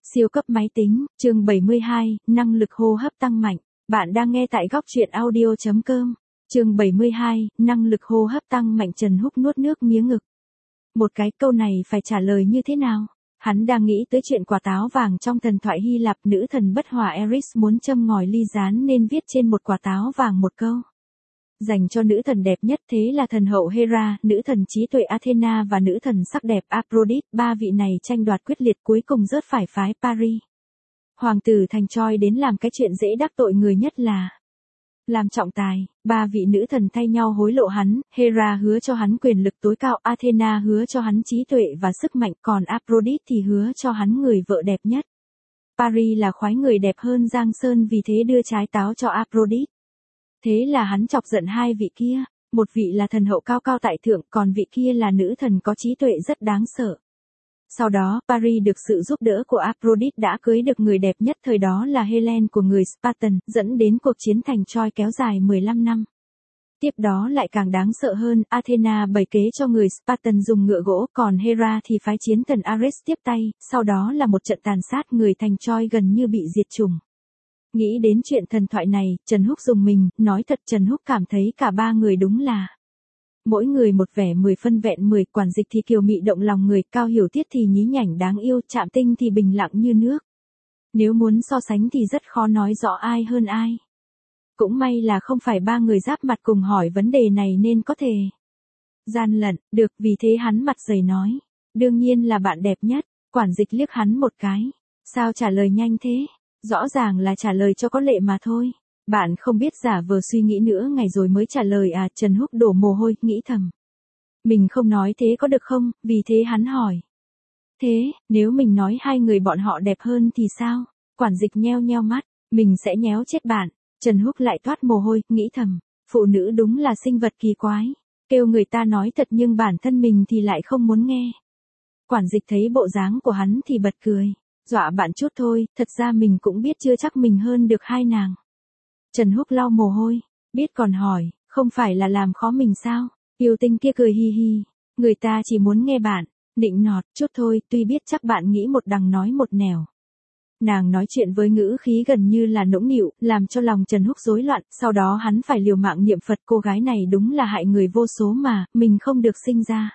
Siêu cấp máy tính, chương 72, năng lực hô hấp tăng mạnh. Bạn đang nghe tại góc truyện audio.com. Chương 72, năng lực hô hấp tăng mạnh. Trần Húc nuốt nước miếng ngực. Một cái câu này phải trả lời như thế nào? Hắn đang nghĩ tới chuyện quả táo vàng trong thần thoại Hy Lạp, nữ thần bất hòa Eris muốn châm ngòi ly gián nên viết trên một quả táo vàng một câu. Dành cho nữ thần đẹp nhất, thế là thần hậu Hera, nữ thần trí tuệ Athena và nữ thần sắc đẹp Aphrodite. Ba vị này tranh đoạt quyết liệt, cuối cùng rớt phải phái Paris. Hoàng tử thành Troy đến làm cái chuyện dễ đắc tội người nhất là làm trọng tài. Ba vị nữ thần thay nhau hối lộ hắn. Hera hứa cho hắn quyền lực tối cao, Athena hứa cho hắn trí tuệ và sức mạnh, còn Aphrodite thì hứa cho hắn người vợ đẹp nhất. Paris là khoái người đẹp hơn Giang Sơn, vì thế đưa trái táo cho Aphrodite. Thế là hắn chọc giận hai vị kia, một vị là thần hậu cao cao tại thượng, còn vị kia là nữ thần có trí tuệ rất đáng sợ. Sau đó, Paris được sự giúp đỡ của Aphrodite đã cưới được người đẹp nhất thời đó là Helen của người Spartan, dẫn đến cuộc chiến thành Troy kéo dài 15 năm. Tiếp đó lại càng đáng sợ hơn, Athena bày kế cho người Spartan dùng ngựa gỗ, còn Hera thì phái chiến thần Ares tiếp tay, sau đó là một trận tàn sát, người thành Troy gần như bị diệt chủng. Nghĩ đến chuyện thần thoại này, Trần Húc rùng mình, nói thật Trần Húc cảm thấy cả ba người đúng là mỗi người một vẻ 10 phân vẹn 10, Quản Dịch thì kiều mị động lòng người, Cao Hiểu Tiết thì nhí nhảnh đáng yêu, Trạm Tinh thì bình lặng như nước. Nếu muốn so sánh thì rất khó nói rõ ai hơn ai. Cũng may là không phải ba người giáp mặt cùng hỏi vấn đề này nên có thể gian lận được, vì thế hắn mặt dày nói, đương nhiên là bạn đẹp nhất. Quản Dịch liếc hắn một cái, sao trả lời nhanh thế? Rõ ràng là trả lời cho có lệ mà thôi. Bạn không biết giả vờ suy nghĩ nữa ngày rồi mới trả lời à? Trần Húc đổ mồ hôi, nghĩ thầm. Mình không nói thế có được không? Vì thế hắn hỏi. Thế, nếu mình nói hai người bọn họ đẹp hơn thì sao? Quản Dịch nheo nheo mắt, mình sẽ nhéo chết bạn. Trần Húc lại toát mồ hôi, nghĩ thầm. Phụ nữ đúng là sinh vật kỳ quái. Kêu người ta nói thật nhưng bản thân mình thì lại không muốn nghe. Quản Dịch thấy bộ dáng của hắn thì bật cười. Dọa bạn chút thôi, thật ra mình cũng biết chưa chắc mình hơn được hai nàng. Trần Húc lau mồ hôi, biết còn hỏi, không phải là làm khó mình sao? Yêu Tinh kia cười hi hi, người ta chỉ muốn nghe bạn nịnh nọt chút thôi, tuy biết chắc bạn nghĩ một đằng nói một nẻo. Nàng nói chuyện với ngữ khí gần như là nũng nịu, làm cho lòng Trần Húc rối loạn, sau đó hắn phải liều mạng niệm Phật, cô gái này đúng là hại người vô số mà, mình không được sinh ra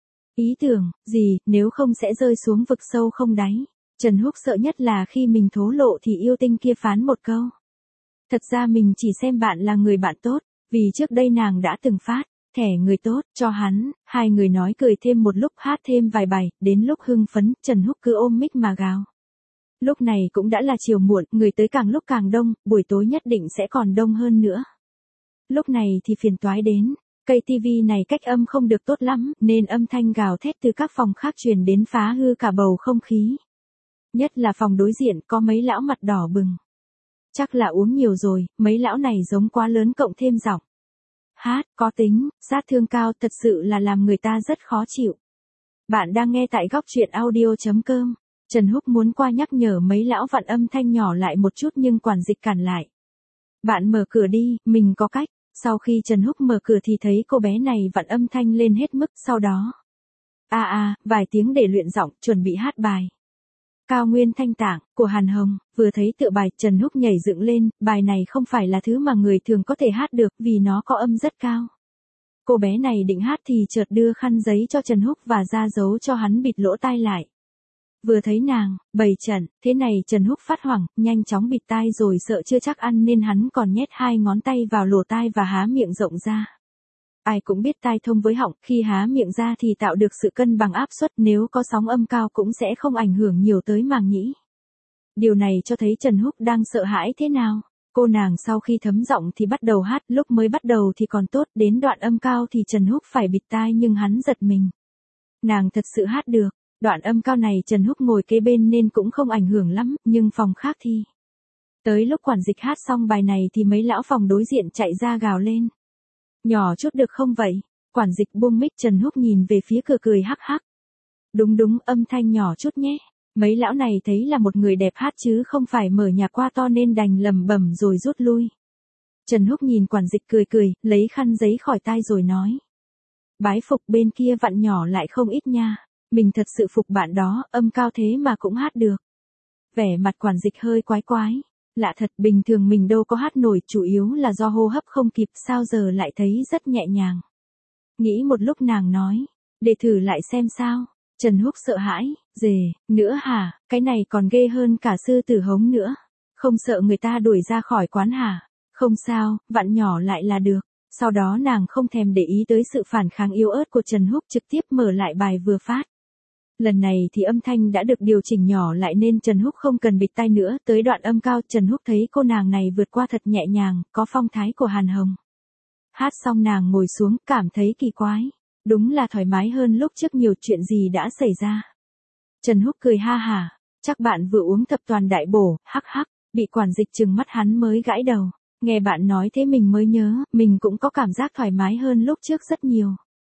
ý tưởng gì, nếu không sẽ rơi xuống vực sâu không đáy. Trần Húc sợ nhất là khi mình thố lộ thì Yêu Tinh kia phán một câu. Thật ra mình chỉ xem bạn là người bạn tốt, vì trước đây nàng đã từng phát thẻ người tốt cho hắn. Hai người nói cười thêm một lúc, hát thêm vài bài, đến lúc hưng phấn, Trần Húc cứ ôm mic mà gào. Lúc này cũng đã là chiều muộn, người tới càng lúc càng đông, buổi tối nhất định sẽ còn đông hơn nữa. Lúc này thì phiền toái đến, cây tivi này cách âm không được tốt lắm, nên âm thanh gào thét từ các phòng khác truyền đến phá hư cả bầu không khí. Nhất là phòng đối diện có mấy lão mặt đỏ bừng. Chắc là uống nhiều rồi, mấy lão này giống quá lớn cộng thêm giọng hát có tính, sát thương cao, thật sự là làm người ta rất khó chịu. Bạn đang nghe tại góc truyện audio.com. Trần Húc muốn qua nhắc nhở mấy lão vặn âm thanh nhỏ lại một chút nhưng Quản Dịch cản lại. Bạn mở cửa đi, mình có cách. Sau khi Trần Húc mở cửa thì thấy cô bé này vặn âm thanh lên hết mức, sau đó vài tiếng để luyện giọng, chuẩn bị hát bài Cao Nguyên Thanh Tạng của Hàn Hồng. Vừa thấy tựa bài, Trần Húc nhảy dựng lên, bài này không phải là thứ mà người thường có thể hát được vì nó có âm rất cao. Cô bé này định hát thì chợt đưa khăn giấy cho Trần Húc và ra dấu cho hắn bịt lỗ tai lại. Vừa thấy nàng bày trận thế này, Trần Húc phát hoảng, nhanh chóng bịt tai rồi sợ chưa chắc ăn nên hắn còn nhét hai ngón tay vào lỗ tai và há miệng rộng ra. Ai cũng biết tai thông với họng, khi há miệng ra thì tạo được sự cân bằng áp suất, nếu có sóng âm cao cũng sẽ không ảnh hưởng nhiều tới màng nhĩ. Điều này cho thấy Trần Húc đang sợ hãi thế nào. Cô nàng sau khi thấm giọng thì bắt đầu hát, lúc mới bắt đầu thì còn tốt, đến đoạn âm cao thì Trần Húc phải bịt tai nhưng hắn giật mình. Nàng thật sự hát được. Đoạn âm cao này Trần Húc ngồi kế bên nên cũng không ảnh hưởng lắm, nhưng phòng khác thì. Tới lúc Quản Dịch hát xong bài này thì mấy lão phòng đối diện chạy ra gào lên. Nhỏ chút được không vậy? Quản Dịch buông mic, Trần Húc nhìn về phía cửa cười hắc hắc. Đúng, âm thanh nhỏ chút nhé. Mấy lão này thấy là một người đẹp hát chứ không phải mở nhạc qua to nên đành lầm bầm rồi rút lui. Trần Húc nhìn Quản Dịch cười, lấy khăn giấy khỏi tai rồi nói. Bái phục, bên kia vặn nhỏ lại không ít nha. Mình thật sự phục bạn đó, âm cao thế mà cũng hát được. Vẻ mặt Quản Dịch hơi quái quái. Lạ thật, bình thường mình đâu có hát nổi, chủ yếu là do hô hấp không kịp, sao giờ lại thấy rất nhẹ nhàng. Nghĩ một lúc nàng nói, để thử lại xem sao. Trần Húc sợ hãi, dề, nữa hả, cái này còn ghê hơn cả sư tử hống nữa. Không sợ người ta đuổi ra khỏi quán hả? Không sao, vặn nhỏ lại là được. Sau đó nàng không thèm để ý tới sự phản kháng yếu ớt của Trần Húc, trực tiếp mở lại bài vừa phát. Lần này thì âm thanh đã được điều chỉnh nhỏ lại nên Trần Húc không cần bịt tai nữa. Tới đoạn âm cao, Trần Húc thấy cô nàng này vượt qua thật nhẹ nhàng, có phong thái của Hàn Hồng. Hát xong nàng ngồi xuống, cảm thấy kỳ quái. Đúng là thoải mái hơn lúc trước, nhiều chuyện gì đã xảy ra. Trần Húc cười ha hả, chắc bạn vừa uống thập toàn đại bổ, hắc hắc. Bị Quản Dịch trừng mắt hắn mới gãi đầu. Nghe bạn nói thế mình mới nhớ, mình cũng có cảm giác thoải mái hơn lúc trước rất nhiều.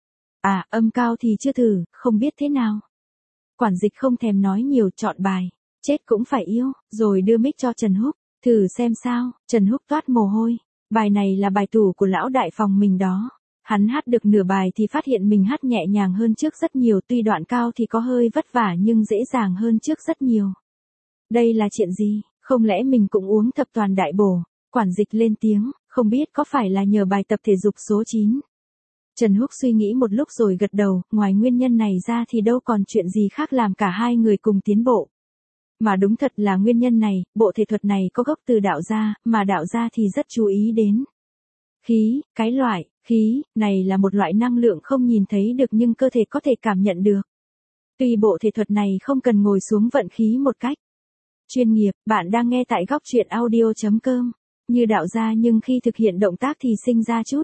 À, âm cao thì chưa thử, không biết thế nào. Quản Dịch không thèm nói nhiều, chọn bài. Chết cũng phải yêu, rồi đưa mic cho Trần Húc. Thử xem sao. Trần Húc toát mồ hôi. Bài này là bài tủ của lão đại phòng mình đó. Hắn hát được nửa bài thì phát hiện mình hát nhẹ nhàng hơn trước rất nhiều, tuy đoạn cao thì có hơi vất vả nhưng dễ dàng hơn trước rất nhiều. Đây là chuyện gì, không lẽ mình cũng uống thập toàn đại bổ? Quản Dịch lên tiếng, không biết có phải là nhờ bài tập thể dục số 9. Trần Húc suy nghĩ một lúc rồi gật đầu, ngoài nguyên nhân này ra thì đâu còn chuyện gì khác làm cả hai người cùng tiến bộ. Mà đúng thật là nguyên nhân này, bộ thể thuật này có gốc từ đạo gia, mà đạo gia thì rất chú ý đến khí, cái loại khí này là một loại năng lượng không nhìn thấy được nhưng cơ thể có thể cảm nhận được. Tuy bộ thể thuật này không cần ngồi xuống vận khí một cách chuyên nghiệp, bạn đang nghe tại góc truyện audio.com. Như đạo gia nhưng khi thực hiện động tác thì sinh ra chút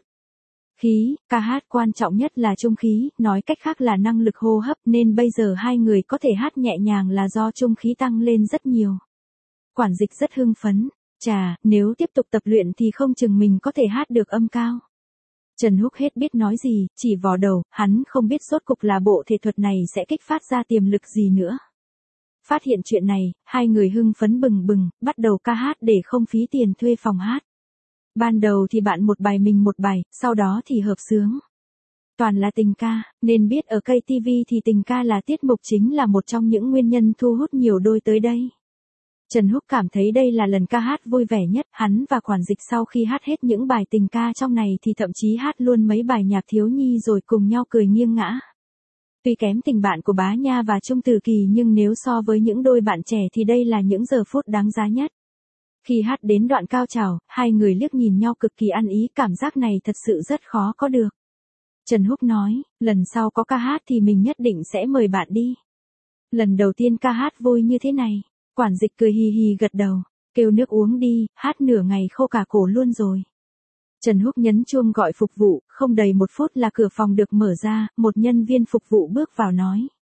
khí, ca hát quan trọng nhất là trung khí, nói cách khác là năng lực hô hấp, nên bây giờ hai người có thể hát nhẹ nhàng là do trung khí tăng lên rất nhiều. Quản Dịch rất hưng phấn, chà, nếu tiếp tục tập luyện thì không chừng mình có thể hát được âm cao. Trần Húc hết biết nói gì, chỉ vò đầu, hắn không biết rốt cục là bộ thể thuật này sẽ kích phát ra tiềm lực gì nữa. Phát hiện chuyện này, hai người hưng phấn bừng bừng, bắt đầu ca hát để không phí tiền thuê phòng hát. Ban đầu thì bạn một bài mình một bài, sau đó thì hợp xướng. Toàn là tình ca, nên biết ở cây TV thì tình ca là tiết mục chính, là một trong những nguyên nhân thu hút nhiều đôi tới đây. Trần Húc cảm thấy đây là lần ca hát vui vẻ nhất, hắn và Quản Dịch sau khi hát hết những bài tình ca trong này thì thậm chí hát luôn mấy bài nhạc thiếu nhi rồi cùng nhau cười nghiêng ngã. Tuy kém tình bạn của Bá Nha và Trung Tử Kỳ nhưng nếu so với những đôi bạn trẻ thì đây là những giờ phút đáng giá nhất. Khi hát đến đoạn cao trào, hai người liếc nhìn nhau cực kỳ ăn ý, cảm giác này thật sự rất khó có được. Trần Húc nói, lần sau có ca hát thì mình nhất định sẽ mời bạn đi. Lần đầu tiên ca hát vui như thế này. Quản Dịch cười hì hì gật đầu, kêu nước uống đi, hát nửa ngày khô cả cổ luôn rồi. Trần Húc nhấn chuông gọi phục vụ, không đầy 1 phút là cửa phòng được mở ra, một nhân viên phục vụ bước vào nói.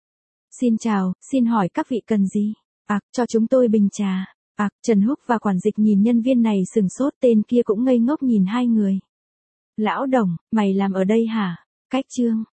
Xin chào, xin hỏi các vị cần gì? Cho chúng tôi bình trà. Trần Húc và Quản Dịch nhìn nhân viên này sừng sốt, tên kia cũng ngây ngốc nhìn hai người. Lão Đồng, mày làm ở đây hả? Cách trương,